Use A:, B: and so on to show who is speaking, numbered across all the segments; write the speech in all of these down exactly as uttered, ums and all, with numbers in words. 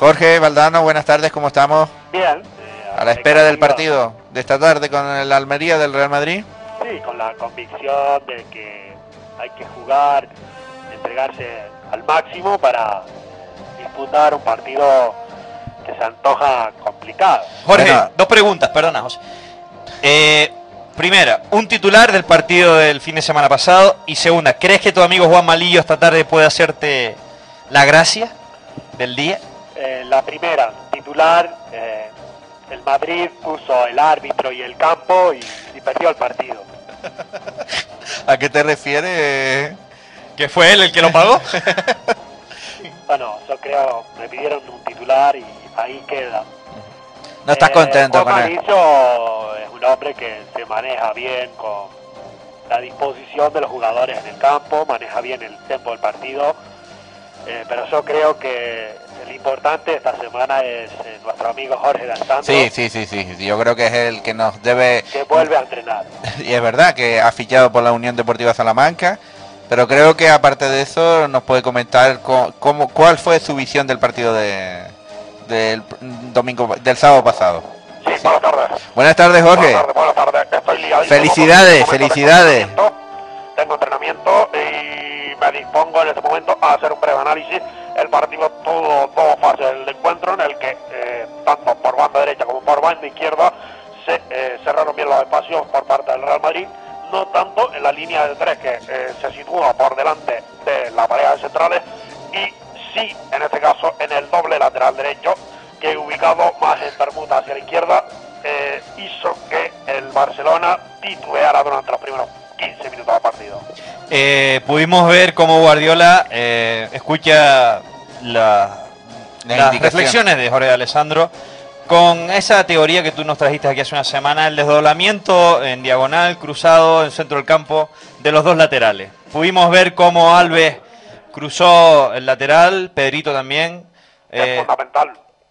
A: Jorge Valdano, buenas tardes, ¿cómo estamos?
B: Bien. Eh,
A: a la espera del partido de esta tarde con el Almería del Real Madrid.
B: Sí, con la convicción de que hay que jugar, entregarse al máximo para disputar un partido que se antoja complicado.
C: Jorge,
A: Bueno.
C: dos preguntas, perdona, José. Eh, primera, un titular del partido del fin de semana pasado. Y segunda, ¿crees que tu amigo Juan Malillo esta tarde puede hacerte la gracia del día?
B: Eh, la primera, titular, eh, el Madrid puso el árbitro y el campo y, y perdió el partido.
A: ¿A qué te refieres?
C: ¿Que fue él el que lo pagó?
B: Bueno, yo creo, me pidieron un titular y ahí queda.
A: No estás
B: Eh,
A: contento
B: Juan
A: con él.
B: Malillo es un hombre que se maneja bien con la disposición de los jugadores en el campo, maneja bien el tempo del partido, eh, pero yo creo que el importante esta semana es eh, nuestro amigo Jorge D'Alessandro,
A: Sí, sí, sí, sí, yo creo que es el que nos debe...
B: que vuelve a entrenar.
A: Y es verdad que ha fichado por la Unión Deportiva Salamanca, pero creo que aparte de eso nos puede comentar co- cómo, cuál fue su visión del partido de, del domingo, del sábado pasado.
D: Sí, buenas tardes.
A: Buenas tardes, Jorge.
D: Buenas tardes, buenas tardes. Estoy liadísimo.
A: Felicidades,
D: Tengo
A: felicidades.
D: entrenamiento, Tengo entrenamiento y me dispongo en este momento a hacer un breve análisis. El partido tuvo dos fases del encuentro en el que eh, tanto por banda derecha como por banda izquierda se eh, cerraron bien los espacios por parte del Real Madrid. No tanto en la línea de tres que eh, se sitúa por delante de la pareja de centrales y sí, en este caso, en el doble lateral derecho, que ubicado más en permuta hacia la izquierda, eh, hizo que el Barcelona titubeara durante los primeros quince minutos del partido.
C: Eh, pudimos ver cómo Guardiola eh, escucha la-
A: Las
C: las
A: indicaciones.
C: reflexiones de Jorge D'Alessandro con esa teoría que tú nos trajiste aquí hace una semana, el desdoblamiento en diagonal, cruzado, en centro del campo, de los dos laterales. Pudimos ver cómo Alves cruzó el lateral, Pedrito también.
D: Es
C: eh,
D: fundamental.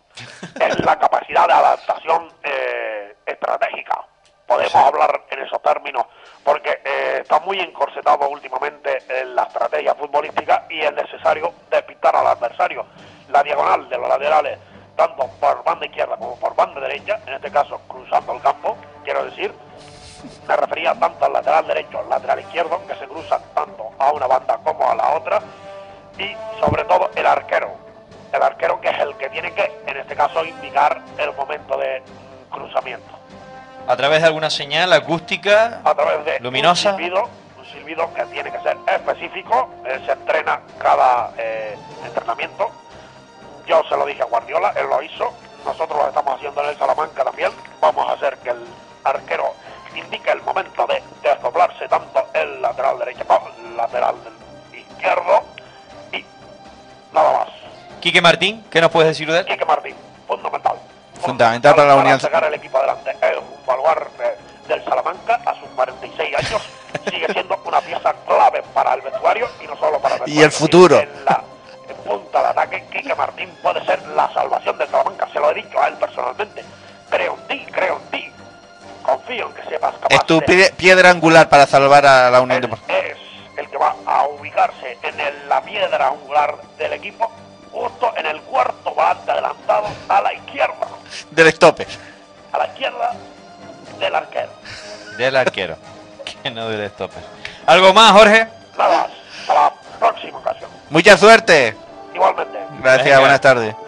D: Es la capacidad de adaptación eh, estratégica. Podemos
C: Sí.
D: hablar en esos términos porque eh, está muy encorsetado últimamente en la estrategia futbolística y es necesario despistar al adversario. La diagonal de los laterales, tanto por banda izquierda como por banda derecha, en este caso cruzando el campo, quiero decir, me refería tanto al lateral derecho, al lateral izquierdo, que se cruzan tanto a una banda como a la otra, y sobre todo el arquero, el arquero que es el que tiene que, en este caso, indicar el momento de mm, cruzamiento.
C: a través de alguna señal acústica,
D: A través de
C: luminosa.
D: un silbido, un silbido que tiene que ser específico, eh, se entrena cada eh, entrenamiento. Yo se lo dije a Guardiola, él lo hizo, nosotros lo estamos haciendo en el Salamanca también. Vamos a hacer que el arquero indique el momento de desdoblarse tanto el lateral derecho como el lateral del izquierdo y nada más.
C: Quique Martín, ¿qué nos puedes decir de él?
D: Quique Martín, fundamental.
A: Fundamental para la Unión.
D: sacar el equipo adelante. Es un baluarte del Salamanca a sus cuarenta y seis años. Sigue siendo una pieza clave para el vestuario y no solo para el vestuario.
A: Y el futuro.
D: En la en punta de ataque, Quique Martín puede ser la salvación del Salamanca. Se lo he dicho a él personalmente. Creo en ti, creo en ti. Confío en que sepas capaz
A: Es tu
D: de-
A: pie- piedra angular para salvar a la Unión
D: Él
A: Deportiva.
D: es el que va a ubicarse en el- la piedra angular del equipo, justo en el cuarto volante adelantado a la izquierda.
A: Del stopper.
D: A la izquierda del arquero.
C: Del arquero, que no del stopper. ¿Algo más, Jorge?
D: Nada más. Hasta la próxima ocasión.
A: Mucha suerte.
D: Igualmente.
A: Gracias,
C: Venga.
A: buenas tardes.